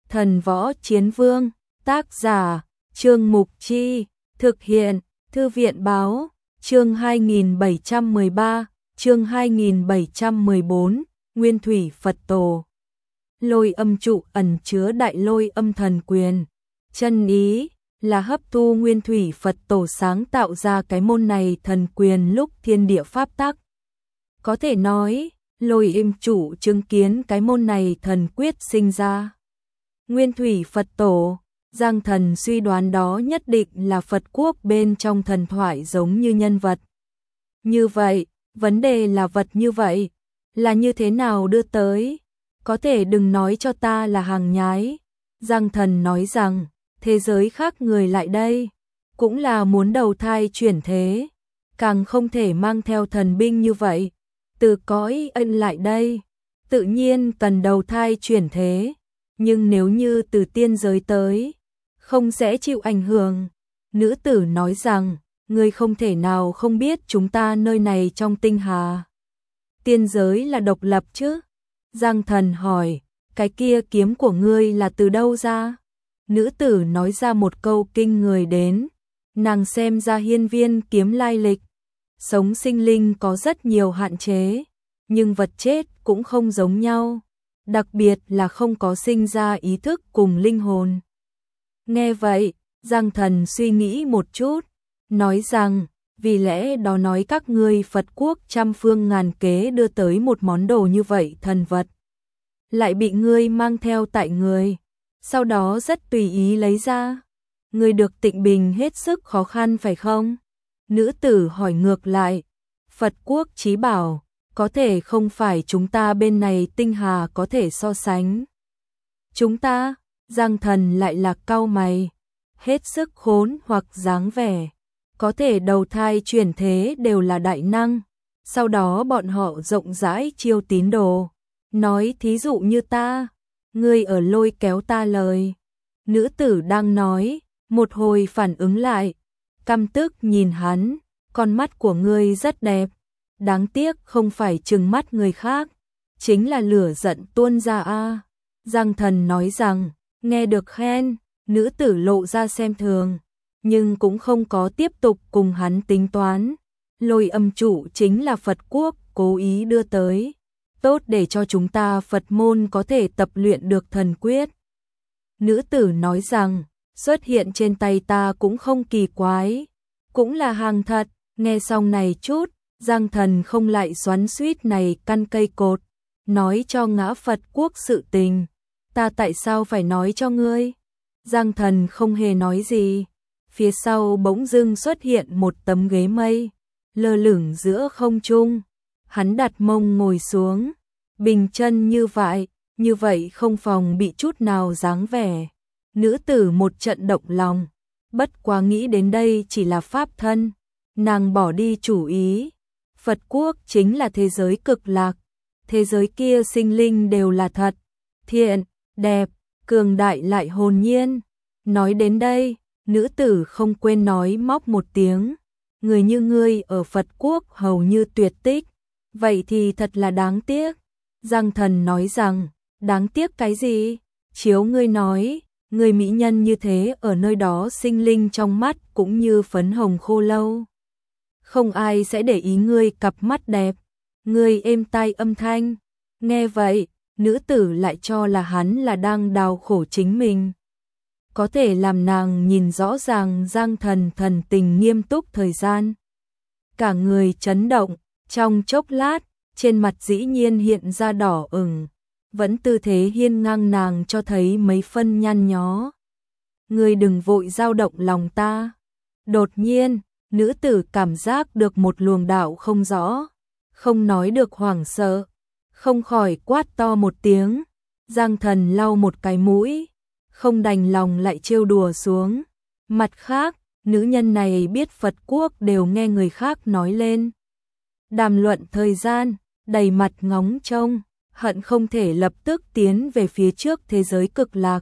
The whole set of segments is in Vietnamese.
Thần Võ Chiến Vương, tác giả, Trương Mục Chi, thực hiện, Thư viện Báo, chương 2713, chương 2714, Nguyên Thủy Phật Tổ. Lôi âm trụ ẩn chứa đại lôi âm thần quyền. Chân ý là hấp thu Nguyên Thủy Phật Tổ sáng tạo ra cái môn này thần quyền lúc thiên địa pháp tắc. Có thể nói, lôi âm trụ chứng kiến cái môn này thần quyết sinh ra. Nguyên Thủy Phật Tổ, Giang Thần suy đoán đó nhất định là Phật quốc bên trong thần thoại giống như nhân vật. Như vậy, vấn đề là vật như vậy, là như thế nào đưa tới? Có thể đừng nói cho ta là hàng nhái. Giang Thần nói rằng, thế giới khác người lại đây, cũng là muốn đầu thai chuyển thế, càng không thể mang theo thần binh như vậy, từ cõi ân lại đây, tự nhiên cần đầu thai chuyển thế, nhưng nếu như từ tiên giới tới, không sẽ chịu ảnh hưởng. Nữ tử nói rằng, ngươi không thể nào không biết chúng ta nơi này trong tinh hà. Tiên giới là độc lập chứ? Giang Thần hỏi, cái kia kiếm của ngươi là từ đâu ra? Nữ tử nói ra một câu kinh người đến, nàng xem ra hiên viên kiếm lai lịch. Sống sinh linh có rất nhiều hạn chế, nhưng vật chết cũng không giống nhau, đặc biệt là không có sinh ra ý thức cùng linh hồn. Nghe vậy, Giang Thần suy nghĩ một chút, nói rằng, vì lẽ đó nói các ngươi Phật quốc trăm phương ngàn kế đưa tới một món đồ như vậy thần vật, lại bị ngươi mang theo tại người, sau đó rất tùy ý lấy ra. Ngươi được tịnh bình hết sức khó khăn phải không? Nữ tử hỏi ngược lại, Phật quốc chí bảo, có thể không phải chúng ta bên này tinh hà có thể so sánh. Chúng ta, Giang Thần lại là cau mày, hết sức khốn hoặc dáng vẻ, có thể đầu thai chuyển thế đều là đại năng, sau đó bọn họ rộng rãi chiêu tín đồ, nói thí dụ như ta, ngươi ở lôi kéo ta lời. Nữ tử đang nói, một hồi phản ứng lại, căm tức nhìn hắn, con mắt của ngươi rất đẹp, đáng tiếc không phải trừng mắt người khác, chính là lửa giận tuôn ra a. Giang Thần nói rằng, nghe được khen, nữ tử lộ ra xem thường, nhưng cũng không có tiếp tục cùng hắn tính toán. Lôi âm trụ chính là Phật quốc cố ý đưa tới, tốt để cho chúng ta Phật môn có thể tập luyện được thần quyết. Nữ tử nói rằng, xuất hiện trên tay ta cũng không kỳ quái, cũng là hàng thật. Nghe xong này chút, Giang Thần không lại xoắn xuýt này căn cây cột, nói cho ngã Phật quốc sự tình. Ta tại sao phải nói cho ngươi? Giang Thần không hề nói gì. Phía sau bỗng dưng xuất hiện một tấm ghế mây, lơ lửng giữa không trung. Hắn đặt mông ngồi xuống, bình chân như vậy không phòng bị chút nào dáng vẻ. Nữ tử một trận động lòng, bất quá nghĩ đến đây chỉ là pháp thân, nàng bỏ đi chủ ý. Phật quốc chính là thế giới cực lạc, thế giới kia sinh linh đều là thật, thiện, đẹp, cường đại lại hồn nhiên. Nói đến đây, nữ tử không quên nói móc một tiếng, người như ngươi ở Phật quốc hầu như tuyệt tích, vậy thì thật là đáng tiếc. Giang Thần nói rằng, đáng tiếc cái gì? Chiếu ngươi nói, người mỹ nhân như thế ở nơi đó sinh linh trong mắt cũng như phấn hồng khô lâu. Không ai sẽ để ý ngươi cặp mắt đẹp, ngươi êm tai âm thanh. Nghe vậy, nữ tử lại cho là hắn là đang đau khổ chính mình. Có thể làm nàng nhìn rõ ràng Giang Thần thần tình nghiêm túc thời gian. Cả người chấn động, trong chốc lát, trên mặt dĩ nhiên hiện ra đỏ ửng, vẫn tư thế hiên ngang nàng cho thấy mấy phân nhăn nhó. Ngươi đừng vội dao động lòng ta. Đột nhiên, nữ tử cảm giác được một luồng đạo không rõ, không nói được hoảng sợ, không khỏi quát to một tiếng. Giang Thần lau một cái mũi, không đành lòng lại trêu đùa xuống. Mặt khác, nữ nhân này biết Phật quốc đều nghe người khác nói lên. Đàm luận thời gian, đầy mặt ngóng trông, hận không thể lập tức tiến về phía trước thế giới cực lạc.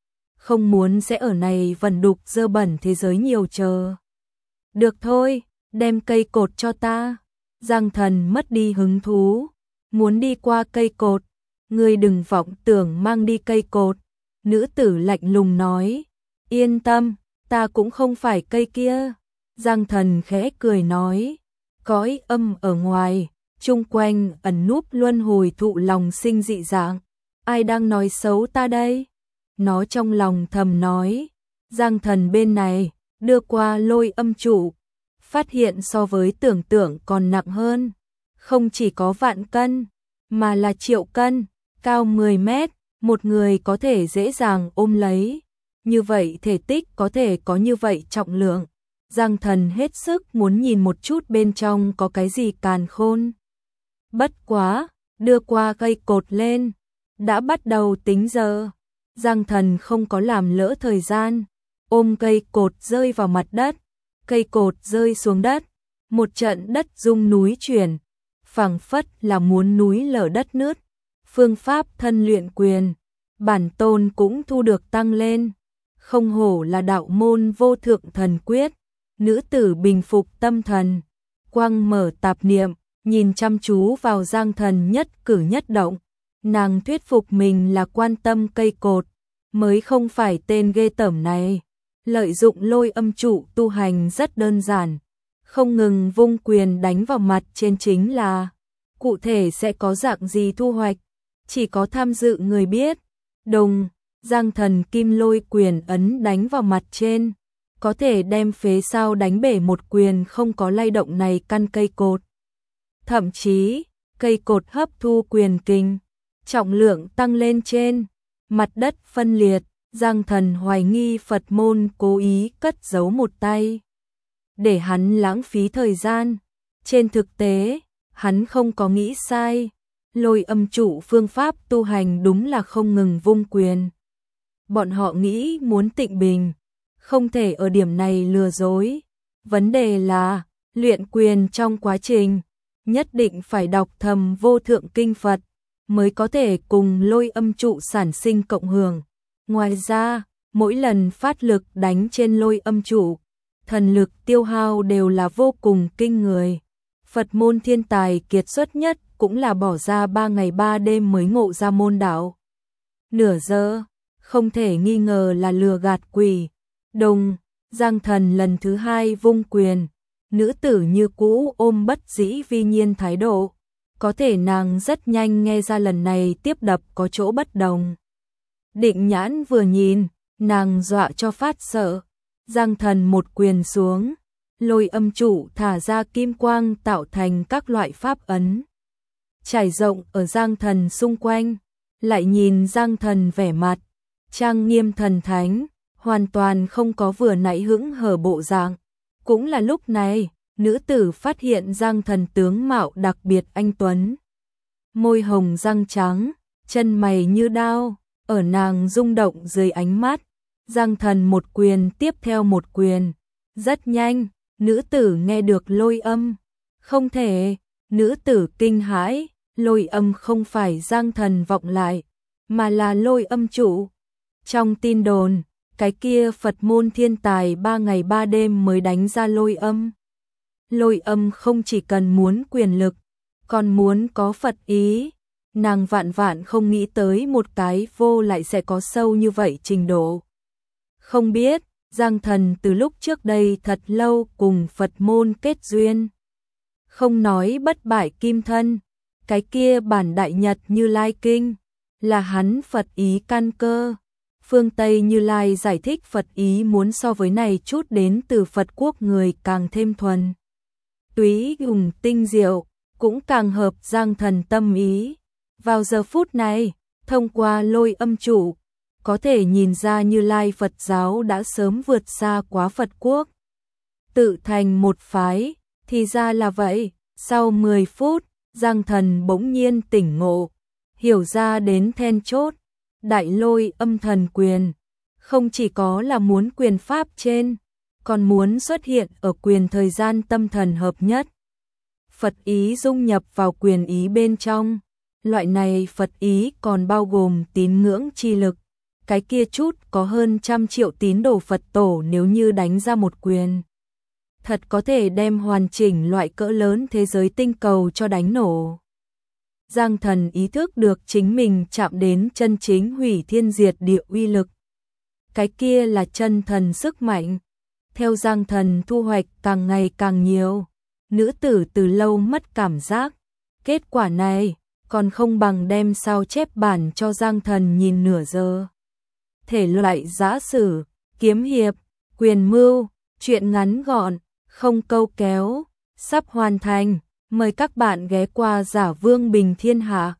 Không muốn sẽ ở này vần đục dơ bẩn thế giới nhiều chờ. Được thôi, đem cây cột cho ta. Giang Thần mất đi hứng thú, muốn đi qua cây cột. Ngươi đừng vọng tưởng mang đi cây cột. Nữ tử lạnh lùng nói, yên tâm, ta cũng không phải cây kia. Giang Thần khẽ cười nói, cõi âm ở ngoài, chung quanh ẩn núp luân hồi thụ lòng sinh dị dạng. Ai đang nói xấu ta đây? Nó trong lòng thầm nói. Giang Thần bên này, đưa qua Lôi Âm trụ, phát hiện so với tưởng tượng còn nặng hơn. Không chỉ có vạn cân, mà là triệu cân, cao 10 mét, một người có thể dễ dàng ôm lấy. Như vậy thể tích có thể có như vậy trọng lượng. Giang Thần hết sức muốn nhìn một chút bên trong có cái gì càn khôn. Bất quá, đưa qua cây cột lên, đã bắt đầu tính giờ. Giang Thần không có làm lỡ thời gian, ôm cây cột rơi vào mặt đất. Cây cột rơi xuống đất, một trận đất rung núi chuyển, phảng phất là muốn núi lở đất nứt. Phương pháp thân luyện quyền, bản tôn cũng thu được tăng lên. Không hổ là đạo môn vô thượng thần quyết. Nữ tử bình phục tâm thần, quăng mở tạp niệm, nhìn chăm chú vào Giang Thần nhất cử nhất động. Nàng thuyết phục mình là quan tâm cây cột, mới không phải tên ghê tởm này. Lợi dụng Lôi Âm trụ tu hành rất đơn giản, không ngừng vung quyền đánh vào mặt trên chính là. Cụ thể sẽ có dạng gì thu hoạch, chỉ có tham dự người biết. Đùng, Giang Thần kim lôi quyền ấn đánh vào mặt trên, có thể đem phế sao đánh bể một quyền không có lay động này căn cây cột. Thậm chí, cây cột hấp thu quyền kinh, trọng lượng tăng lên trên, mặt đất phân liệt. Giang Thần hoài nghi Phật môn cố ý cất giấu một tay, để hắn lãng phí thời gian. Trên thực tế, hắn không có nghĩ sai. Lôi Âm trụ phương pháp tu hành đúng là không ngừng vung quyền. Bọn họ nghĩ muốn tịnh bình, không thể ở điểm này lừa dối. Vấn đề là, luyện quyền trong quá trình, nhất định phải đọc thầm vô thượng kinh Phật, mới có thể cùng Lôi Âm trụ sản sinh cộng hưởng. Ngoài ra, mỗi lần phát lực đánh trên Lôi Âm trụ, thần lực tiêu hao đều là vô cùng kinh người. Phật môn thiên tài kiệt xuất nhất cũng là bỏ ra 3 ngày 3 đêm mới ngộ ra môn đạo. Nửa giờ, không thể nghi ngờ là lừa gạt quỷ. Đùng, Giang Thần lần thứ hai vung quyền, nữ tử như cũ ôm bất dĩ vi nhiên thái độ. Có thể nàng rất nhanh nghe ra lần này tiếp đập có chỗ bất đồng. Định nhãn vừa nhìn, nàng dọa cho phát sợ. Giang Thần một quyền xuống, Lôi Âm trụ thả ra kim quang tạo thành các loại pháp ấn, trải rộng ở Giang Thần xung quanh. Lại nhìn Giang Thần vẻ mặt trang nghiêm thần thánh, hoàn toàn không có vừa nãy hững hờ bộ dạng. Cũng là lúc này, nữ tử phát hiện Giang Thần tướng mạo đặc biệt anh tuấn, môi hồng răng trắng, chân mày như đao. Ở nàng rung động dưới ánh mắt, Giang Thần một quyền tiếp theo một quyền. Rất nhanh, nữ tử nghe được lôi âm. Không thể, nữ tử kinh hãi, lôi âm không phải Giang Thần vọng lại, mà là Lôi Âm trụ. Trong tin đồn, cái kia Phật môn thiên tài 3 ngày 3 đêm mới đánh ra lôi âm. Lôi âm không chỉ cần muốn quyền lực, còn muốn có Phật ý. Nàng vạn vạn không nghĩ tới một cái vô lại sẽ có sâu như vậy trình độ. Không biết, Giang Thần từ lúc trước đây thật lâu cùng Phật môn kết duyên. Không nói bất bại kim thân, cái kia bản Đại Nhật Như Lai Kinh, là hắn Phật ý căn cơ. Phương Tây Như Lai giải thích Phật ý muốn so với này chút đến từ Phật quốc người càng thêm thuần túy hùng tinh diệu, cũng càng hợp Giang Thần tâm ý. Vào giờ phút này, thông qua Lôi Âm trụ, có thể nhìn ra Như Lai Phật giáo đã sớm vượt xa quá Phật quốc, tự thành một phái. Thì ra là vậy. Sau 10 phút, Giang Thần bỗng nhiên tỉnh ngộ, hiểu ra đến then chốt. Đại Lôi Âm thần quyền, không chỉ có là muốn quyền pháp trên, còn muốn xuất hiện ở quyền thời gian tâm thần hợp nhất. Phật ý dung nhập vào quyền ý bên trong. Loại này Phật ý còn bao gồm tín ngưỡng chi lực. Cái kia chút có hơn 100 triệu tín đồ Phật tổ nếu như đánh ra một quyền, thật có thể đem hoàn chỉnh loại cỡ lớn thế giới tinh cầu cho đánh nổ. Giang Thần ý thức được chính mình chạm đến chân chính hủy thiên diệt địa uy lực. Cái kia là chân thần sức mạnh. Theo Giang Thần thu hoạch càng ngày càng nhiều, nữ tử từ lâu mất cảm giác. Kết quả này còn không bằng đem sao chép bản cho Giang Thần nhìn nửa giờ. Thể loại giã sử, kiếm hiệp, quyền mưu, truyện ngắn gọn, không câu kéo, sắp hoàn thành. Mời các bạn ghé qua Giả Vương Bình Thiên Hạ.